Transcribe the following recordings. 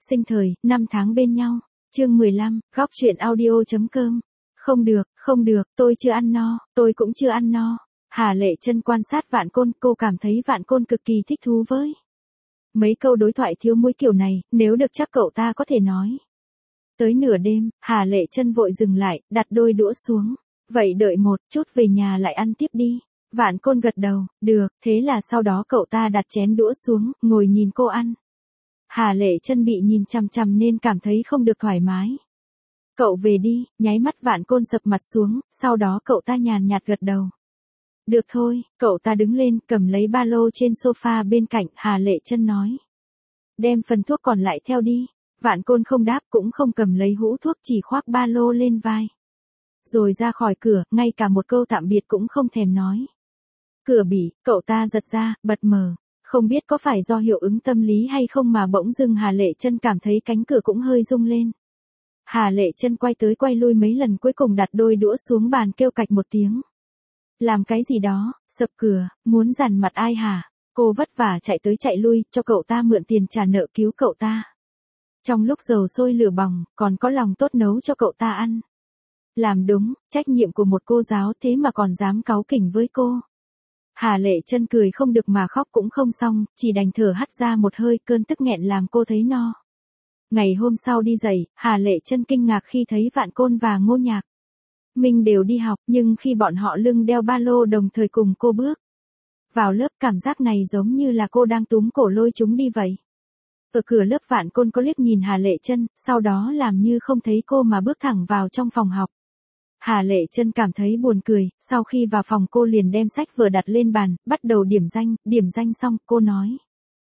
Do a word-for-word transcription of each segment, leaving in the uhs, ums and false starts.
sinh thời, năm tháng bên nhau. Chương mười lăm, góc truyện audio.com. Không được, không được, tôi chưa ăn no, tôi cũng chưa ăn no. Hà Lệ Chân quan sát Vạn Côn, cô cảm thấy Vạn Côn cực kỳ thích thú với mấy câu đối thoại thiếu mũi kiểu này, nếu được chắc cậu ta có thể nói. Tới nửa đêm, Hà Lệ Chân vội dừng lại, đặt đôi đũa xuống. Vậy đợi một chút về nhà lại ăn tiếp đi. Vạn Côn gật đầu, được, thế là sau đó cậu ta đặt chén đũa xuống, ngồi nhìn cô ăn. Hà Lệ Chân bị nhìn chằm chằm nên cảm thấy không được thoải mái. Cậu về đi, nháy mắt Vạn Côn sập mặt xuống, sau đó cậu ta nhàn nhạt gật đầu. Được thôi, cậu ta đứng lên, cầm lấy ba lô trên sofa bên cạnh, Hà Lệ Chân nói. Đem phần thuốc còn lại theo đi. Vạn Côn không đáp cũng không cầm lấy hũ thuốc, chỉ khoác ba lô lên vai. Rồi ra khỏi cửa, ngay cả một câu tạm biệt cũng không thèm nói. Cửa bị, cậu ta giật ra, bật mở. Không biết có phải do hiệu ứng tâm lý hay không mà bỗng dưng Hà Lệ Chân cảm thấy cánh cửa cũng hơi rung lên. Hà Lệ Chân quay tới quay lui mấy lần, cuối cùng đặt đôi đũa xuống bàn, kêu cạch một tiếng. Làm cái gì đó, sập cửa, muốn dằn mặt ai hả? Cô vất vả chạy tới chạy lui, cho cậu ta mượn tiền trả nợ cứu cậu ta. Trong lúc dầu sôi lửa bỏng, còn có lòng tốt nấu cho cậu ta ăn. Làm đúng, trách nhiệm của một cô giáo, thế mà còn dám cáu kỉnh với cô. Hà Lệ Chân cười không được mà khóc cũng không xong, chỉ đành thở hắt ra một hơi, cơn tức nghẹn làm cô thấy no. Ngày hôm sau đi dạy, Hà Lệ Chân kinh ngạc khi thấy Vạn Côn và Ngô Nhạc Minh đều đi học, nhưng khi bọn họ lưng đeo ba lô đồng thời cùng cô bước vào lớp, cảm giác này giống như là cô đang túm cổ lôi chúng đi vậy. Ở cửa lớp Vạn Côn có liếc nhìn Hà Lệ Chân, sau đó làm như không thấy cô mà bước thẳng vào trong phòng học. Hà Lệ Chân cảm thấy buồn cười, sau khi vào phòng cô liền đem sách vừa đặt lên bàn, bắt đầu điểm danh, điểm danh xong, cô nói.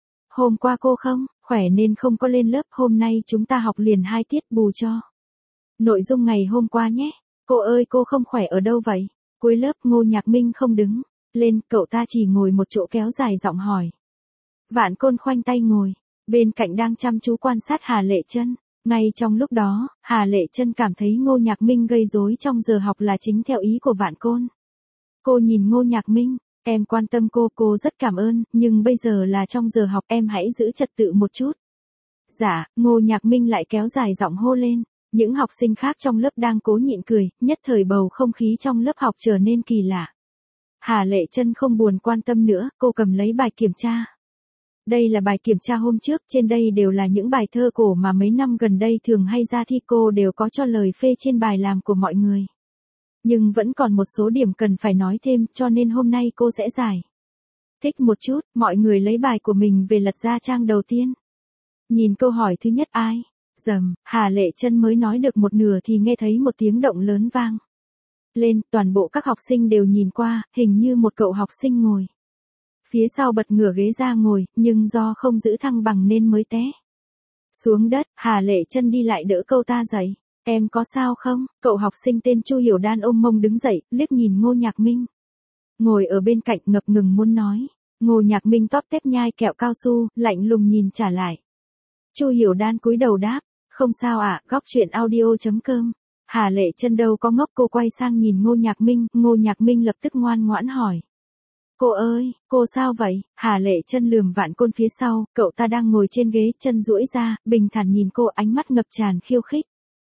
Hôm qua cô không khỏe nên không có lên lớp, hôm nay chúng ta học liền hai tiết bù cho nội dung ngày hôm qua nhé. Cô ơi, cô không khỏe ở đâu vậy? Cuối lớp Ngô Nhạc Minh không đứng lên, cậu ta chỉ ngồi một chỗ kéo dài giọng hỏi. Vạn Côn khoanh tay ngồi bên cạnh đang chăm chú quan sát Hà Lệ Chân. Ngay trong lúc đó, Hà Lệ Chân cảm thấy Ngô Nhạc Minh gây rối trong giờ học là chính theo ý của Vạn Côn. Cô nhìn Ngô Nhạc Minh, em quan tâm cô, cô rất cảm ơn, nhưng bây giờ là trong giờ học, em hãy giữ trật tự một chút. Dạ, Ngô Nhạc Minh lại kéo dài giọng hô lên. Những học sinh khác trong lớp đang cố nhịn cười, nhất thời bầu không khí trong lớp học trở nên kỳ lạ. Hà Lệ Chân không buồn quan tâm nữa, cô cầm lấy bài kiểm tra. Đây là bài kiểm tra hôm trước, trên đây đều là những bài thơ cổ mà mấy năm gần đây thường hay ra thi, cô đều có cho lời phê trên bài làm của mọi người. Nhưng vẫn còn một số điểm cần phải nói thêm, cho nên hôm nay cô sẽ giải thích một chút. Mọi người lấy bài của mình về lật ra trang đầu tiên. Nhìn câu hỏi thứ nhất ai? Dầm, Hà Lệ Chân mới nói được một nửa thì nghe thấy một tiếng động lớn vang lên, toàn bộ các học sinh đều nhìn qua, hình như một cậu học sinh ngồi phía sau bật ngửa ghế ra ngồi, nhưng do không giữ thăng bằng nên mới té xuống đất. Hà Lệ Chân đi lại đỡ cậu ta dậy. Em có sao không? Cậu học sinh tên Chu Hiểu Đan ôm mông đứng dậy, liếc nhìn Ngô Nhạc Minh ngồi ở bên cạnh, ngập ngừng muốn nói. Ngô Nhạc Minh tóp tép nhai kẹo cao su, lạnh lùng nhìn trả lại. Chu Hiểu Đan cúi đầu đáp, không sao ạ, à, góc truyện audio.com. Hà Lệ Chân đâu có ngốc, cô quay sang nhìn Ngô Nhạc Minh, Ngô Nhạc Minh lập tức ngoan ngoãn hỏi. Cô ơi, cô sao vậy? Hà Lệ Chân lườm Vạn Côn phía sau, cậu ta đang ngồi trên ghế, chân duỗi ra, bình thản nhìn cô, ánh mắt ngập tràn khiêu khích.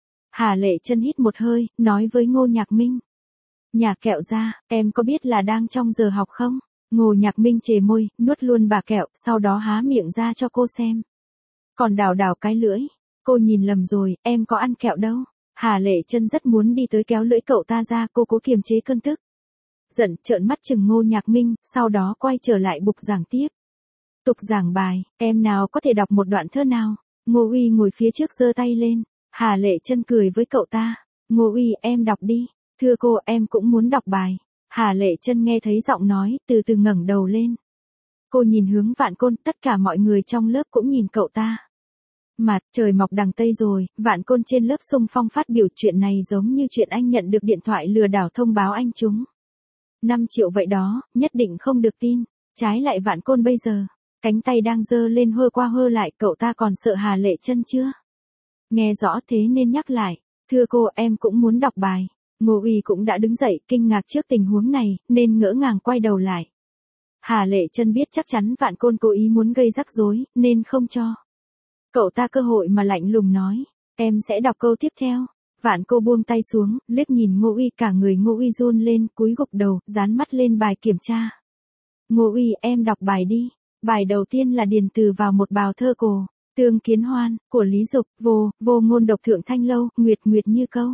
Hà Lệ Chân hít một hơi, nói với Ngô Nhạc Minh. Nhả kẹo ra, em có biết là đang trong giờ học không? Ngô Nhạc Minh chề môi, nuốt luôn bà kẹo, sau đó há miệng ra cho cô xem. Còn đảo đảo cái lưỡi. Cô nhìn lầm rồi, em có ăn kẹo đâu. Hà Lệ Chân rất muốn đi tới kéo lưỡi cậu ta ra, cô cố kiềm chế cơn tức giận, trợn mắt chừng Ngô Nhạc Minh, sau đó quay trở lại bục giảng tiếp. Tục giảng bài, em nào có thể đọc một đoạn thơ nào? Ngô Uy ngồi phía trước giơ tay lên. Hà Lệ Chân cười với cậu ta. Ngô Uy, em đọc đi. Thưa cô, em cũng muốn đọc bài. Hà Lệ Chân nghe thấy giọng nói, từ từ ngẩng đầu lên. Cô nhìn hướng Vạn Côn, tất cả mọi người trong lớp cũng nhìn cậu ta. Mặt trời mọc đằng Tây rồi, Vạn Côn trên lớp xung phong phát biểu, chuyện này giống như chuyện anh nhận được điện thoại lừa đảo thông báo anh trúng năm triệu vậy đó, nhất định không được tin. Trái lại Vạn Côn bây giờ, cánh tay đang giơ lên hơ qua hơ lại, cậu ta còn sợ Hà Lệ Chân chưa nghe rõ thế nên nhắc lại. Thưa cô, em cũng muốn đọc bài. Ngô Uy cũng đã đứng dậy, kinh ngạc trước tình huống này, nên ngỡ ngàng quay đầu lại. Hà Lệ Chân biết chắc chắn Vạn Côn cố ý muốn gây rắc rối, nên không cho Cậu ta cơ hội mà lạnh lùng nói, em sẽ đọc câu tiếp theo. Vạn cô buông tay xuống, liếc nhìn Ngô Uy, cả người Ngô Uy run lên, cúi gục đầu, dán mắt lên bài kiểm tra. Ngô Uy, em đọc bài đi. Bài đầu tiên là điền từ vào một bào thơ cổ. Tương Kiến Hoan, của Lý Dục, vô, vô ngôn độc thượng thanh lâu, nguyệt nguyệt như câu.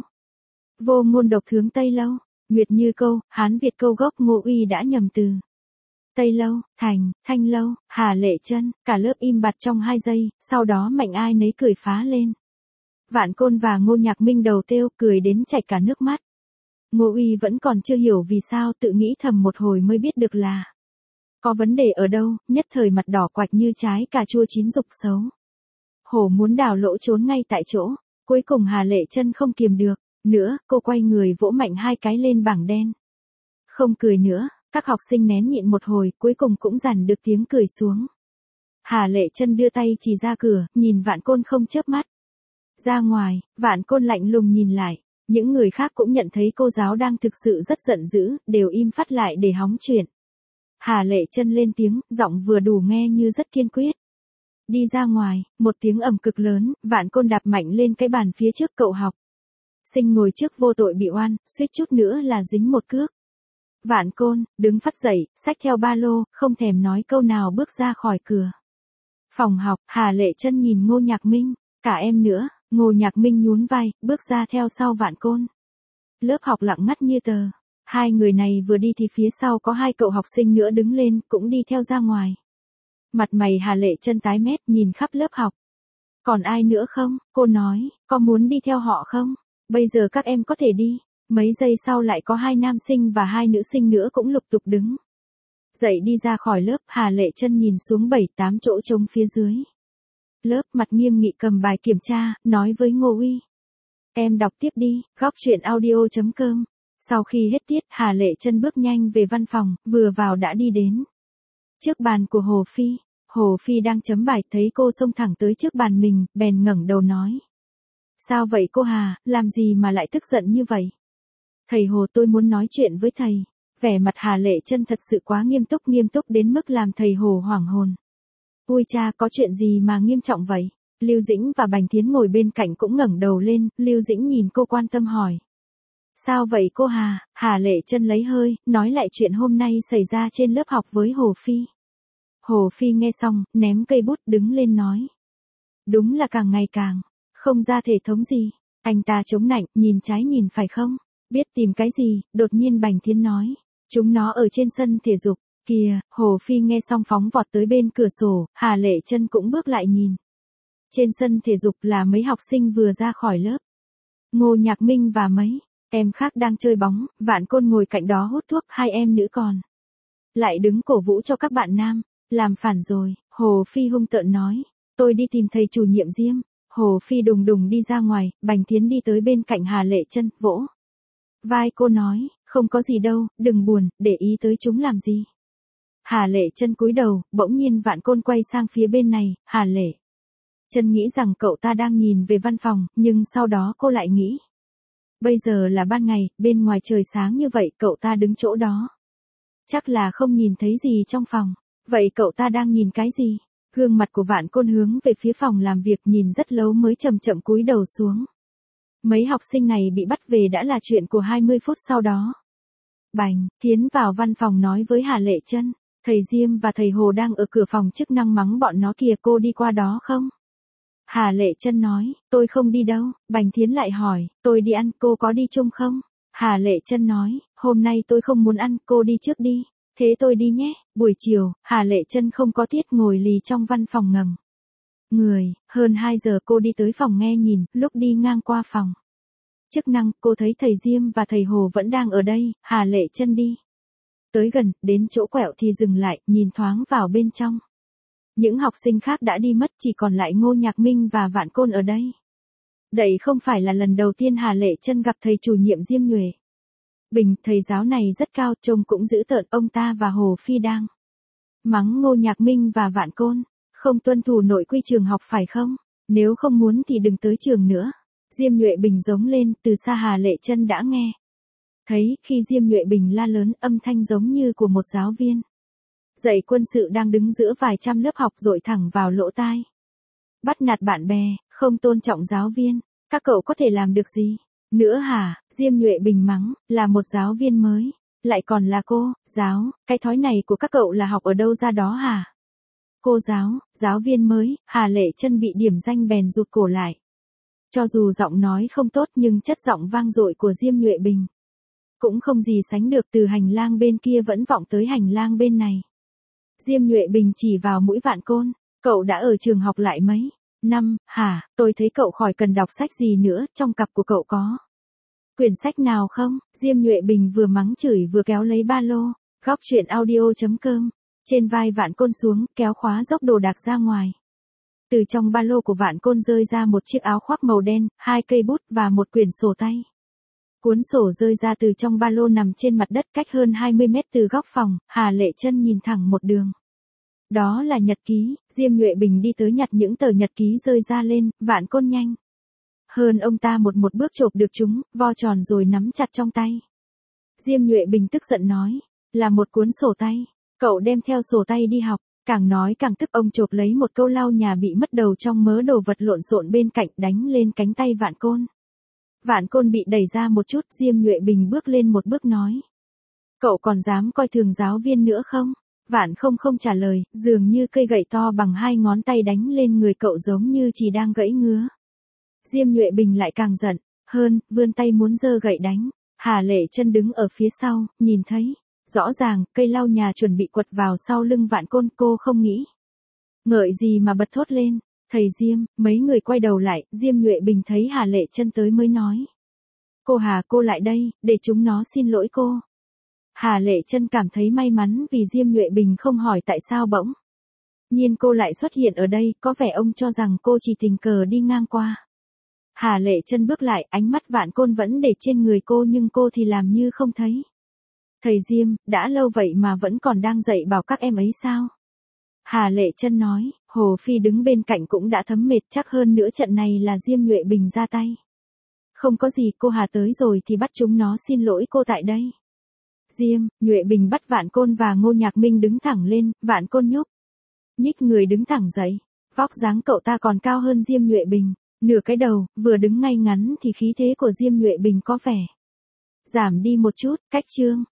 Vô ngôn độc thướng Tây lâu, nguyệt như câu, Hán Việt câu gốc. Ngô Uy đã nhầm từ. Tây lâu, thành, thanh lâu, Hà Lệ Chân, cả lớp im bặt trong hai giây, sau đó mạnh ai nấy cười phá lên. Vạn Côn và Ngô Nhạc Minh đầu têu, cười đến chảy cả nước mắt. Ngô Uy vẫn còn chưa hiểu vì sao, tự nghĩ thầm một hồi mới biết được là có vấn đề ở đâu, nhất thời mặt đỏ quạch như trái cà chua chín rục xấu. Hổ muốn đào lỗ trốn ngay tại chỗ, cuối cùng Hà Lệ Chân không kiềm được, nữa, cô quay người vỗ mạnh hai cái lên bảng đen. Không cười nữa, các học sinh nén nhịn một hồi, cuối cùng cũng dằn được tiếng cười xuống. Hà Lệ Chân đưa tay chỉ ra cửa, nhìn Vạn Côn không chớp mắt. Ra ngoài, Vạn Côn lạnh lùng nhìn lại, những người khác cũng nhận thấy cô giáo đang thực sự rất giận dữ, đều im phắt lại để hóng chuyện. Hà Lệ Chân lên tiếng, giọng vừa đủ nghe như rất kiên quyết. Đi ra ngoài, một tiếng ầm cực lớn, Vạn Côn đạp mạnh lên cái bàn phía trước cậu học. Sinh ngồi trước vô tội bị oan, suýt chút nữa là dính một cước. Vạn Côn, đứng phắt dậy, xách theo ba lô, không thèm nói câu nào bước ra khỏi cửa. Phòng học, Hà Lệ Chân nhìn Ngô Nhạc Minh, cả em nữa. Ngô Nhạc Minh nhún vai, bước ra theo sau Vạn Côn. Lớp học lặng ngắt như tờ. Hai người này vừa đi thì phía sau có hai cậu học sinh nữa đứng lên, cũng đi theo ra ngoài. Mặt mày Hà Lệ Chân tái mét, nhìn khắp lớp học. Còn ai nữa không? Cô nói, có muốn đi theo họ không? Bây giờ các em có thể đi. Mấy giây sau lại có hai nam sinh và hai nữ sinh nữa cũng lục tục đứng dậy đi ra khỏi lớp. Hà Lệ Chân nhìn xuống bảy tám chỗ trống phía dưới lớp, mặt nghiêm nghị cầm bài kiểm tra, nói với Ngô Uy. Em đọc tiếp đi, góc truyện audio chấm com. Sau khi hết tiết, Hà Lệ Chân bước nhanh về văn phòng, vừa vào đã đi đến trước bàn của Hồ Phi. Hồ Phi đang chấm bài, thấy cô xông thẳng tới trước bàn mình, bèn ngẩng đầu nói. Sao vậy cô Hà, làm gì mà lại tức giận như vậy? Thầy Hồ, tôi muốn nói chuyện với thầy. Vẻ mặt Hà Lệ Chân thật sự quá nghiêm túc, nghiêm túc đến mức làm thầy Hồ hoảng hồn. Ui cha, có chuyện gì mà nghiêm trọng vậy? Lưu Dĩnh và Bành Thiến ngồi bên cạnh cũng ngẩng đầu lên, Lưu Dĩnh nhìn cô quan tâm hỏi. Sao vậy cô Hà? Hà Lệ Chân lấy hơi, nói lại chuyện hôm nay xảy ra trên lớp học với Hồ Phi. Hồ Phi nghe xong, ném cây bút đứng lên nói. Đúng là càng ngày càng không ra thể thống gì. Anh ta chống nạnh, nhìn trái nhìn phải không? Biết tìm cái gì? Đột nhiên Bành Thiến nói. Chúng nó ở trên sân thể dục. Kìa, Hồ Phi nghe xong phóng vọt tới bên cửa sổ, Hà Lệ Chân cũng bước lại nhìn. Trên sân thể dục là mấy học sinh vừa ra khỏi lớp. Ngô Nhạc Minh và mấy em khác đang chơi bóng, Vạn Côn ngồi cạnh đó hút thuốc, hai em nữ còn lại đứng cổ vũ cho các bạn nam. Làm phản rồi, Hồ Phi hung tợn nói. Tôi đi tìm thầy chủ nhiệm Diêm. Hồ Phi đùng đùng đi ra ngoài, Bành Thiến đi tới bên cạnh Hà Lệ Chân, vỗ vai cô nói, không có gì đâu, đừng buồn, để ý tới chúng làm gì. Hà Lệ Chân cúi đầu, bỗng nhiên Vạn Côn quay sang phía bên này. Hà Lệ Chân nghĩ rằng cậu ta đang nhìn về văn phòng, nhưng sau đó cô lại nghĩ. Bây giờ là ban ngày, bên ngoài trời sáng như vậy, cậu ta đứng chỗ đó. Chắc là không nhìn thấy gì trong phòng. Vậy cậu ta đang nhìn cái gì? Gương mặt của Vạn Côn hướng về phía phòng làm việc, nhìn rất lâu mới chậm chậm cúi đầu xuống. Mấy học sinh này bị bắt về đã là chuyện của hai mươi phút sau đó. Bành Thiến vào văn phòng nói với Hà Lệ Chân. Thầy Diêm và thầy Hồ đang ở cửa phòng chức năng mắng bọn nó kìa, cô đi qua đó không? Hà Lệ Chân nói, tôi không đi đâu. Bành Thiến lại hỏi, tôi đi ăn, cô có đi chung không? Hà Lệ Chân nói, hôm nay tôi không muốn ăn, cô đi trước đi. Thế tôi đi nhé. Buổi chiều, Hà Lệ Chân không có tiết ngồi lì trong văn phòng ngầm người, hơn hai giờ cô đi tới phòng nghe nhìn, lúc đi ngang qua phòng chức năng, cô thấy thầy Diêm và thầy Hồ vẫn đang ở đây. Hà Lệ Chân đi tới gần, đến chỗ quẹo thì dừng lại, nhìn thoáng vào bên trong. Những học sinh khác đã đi mất, chỉ còn lại Ngô Nhạc Minh và Vạn Côn ở đây. Đây không phải là lần đầu tiên Hà Lệ Chân gặp thầy chủ nhiệm Diêm Nhuệ Bình, thầy giáo này rất cao, trông cũng dữ tợn. Ông ta và Hồ Phi đang mắng Ngô Nhạc Minh và Vạn Côn, không tuân thủ nội quy trường học phải không? Nếu không muốn thì đừng tới trường nữa. Diêm Nhuệ Bình giống lên, từ xa Hà Lệ Chân đã nghe thấy, khi Diêm Nhuệ Bình la lớn, âm thanh giống như của một giáo viên dạy quân sự đang đứng giữa vài trăm lớp học dội thẳng vào lỗ tai. bắt nạt bạn bè, không tôn trọng giáo viên, các cậu có thể làm được gì? Nữa hả? Diêm Nhuệ Bình mắng, là một giáo viên mới, lại còn là cô, giáo, cái thói này của các cậu là học ở đâu ra đó hả? Cô giáo, giáo viên mới, Hà Lệ Chân bị điểm danh bèn rụt cổ lại. Cho dù giọng nói không tốt nhưng chất giọng vang dội của Diêm Nhuệ Bình cũng không gì sánh được, từ hành lang bên kia vẫn vọng tới hành lang bên này. Diêm Nhuệ Bình chỉ vào mũi Vạn Côn, cậu đã ở trường học lại mấy năm, hả? Tôi thấy cậu khỏi cần đọc sách gì nữa, trong cặp của cậu có quyển sách nào không? Diêm Nhuệ Bình vừa mắng chửi vừa kéo lấy ba lô. Góc truyện audio chấm com. Trên vai Vạn Côn xuống, kéo khóa dốc đồ đạc ra ngoài. Từ trong ba lô của Vạn Côn rơi ra một chiếc áo khoác màu đen, hai cây bút và một quyển sổ tay. Cuốn sổ rơi ra từ trong ba lô nằm trên mặt đất cách hơn hai mươi mét từ góc phòng, Hà Lệ Chân nhìn thẳng một đường. Đó là nhật ký, Diêm Nhuệ Bình đi tới nhặt những tờ nhật ký rơi ra lên, Vạn Côn nhanh hơn ông ta một một bước chộp được chúng, vo tròn rồi nắm chặt trong tay. Diêm Nhuệ Bình tức giận nói, là một cuốn sổ tay, cậu đem theo sổ tay đi học. Càng nói càng tức, ông chộp lấy một câu lau nhà bị mất đầu trong mớ đồ vật lộn xộn bên cạnh, đánh lên cánh tay Vạn Côn. Vạn Côn bị đẩy ra một chút, Diêm Nhuệ Bình bước lên một bước nói, cậu còn dám coi thường giáo viên nữa không? Vạn không không trả lời, dường như cây gậy to bằng hai ngón tay đánh lên người cậu giống như chỉ đang gãy ngứa. Diêm Nhuệ Bình lại càng giận hơn, vươn tay muốn giơ gậy đánh. Hà Lệ Chân đứng ở phía sau, nhìn thấy rõ ràng cây lau nhà chuẩn bị quật vào sau lưng Vạn Côn, cô không nghĩ ngợi gì mà bật thốt lên, thầy Diêm. Mấy người quay đầu lại, Diêm Nhuệ Bình thấy Hà Lệ Chân tới mới nói, cô Hà, cô lại đây, để chúng nó xin lỗi cô. Hà Lệ Chân cảm thấy may mắn vì Diêm Nhuệ Bình không hỏi tại sao bỗng nhiên cô lại xuất hiện ở đây, có vẻ ông cho rằng cô chỉ tình cờ đi ngang qua. Hà Lệ Chân bước lại, ánh mắt Vạn Côn vẫn để trên người cô nhưng cô thì làm như không thấy. Thầy Diêm, đã lâu vậy mà vẫn còn đang dạy bảo các em ấy sao? Hà Lệ Chân nói, Hồ Phi đứng bên cạnh cũng đã thấm mệt, chắc hơn nữa trận này là Diêm Nhuệ Bình ra tay. Không có gì, cô Hà tới rồi thì bắt chúng nó xin lỗi cô tại đây. Diêm, Nhuệ Bình bắt Vạn Côn và Ngô Nhạc Minh đứng thẳng lên, Vạn Côn nhúc nhích người đứng thẳng dậy. Vóc dáng cậu ta còn cao hơn Diêm Nhuệ Bình nửa cái đầu, vừa đứng ngay ngắn thì khí thế của Diêm Nhuệ Bình có vẻ giảm đi một chút. Cách chương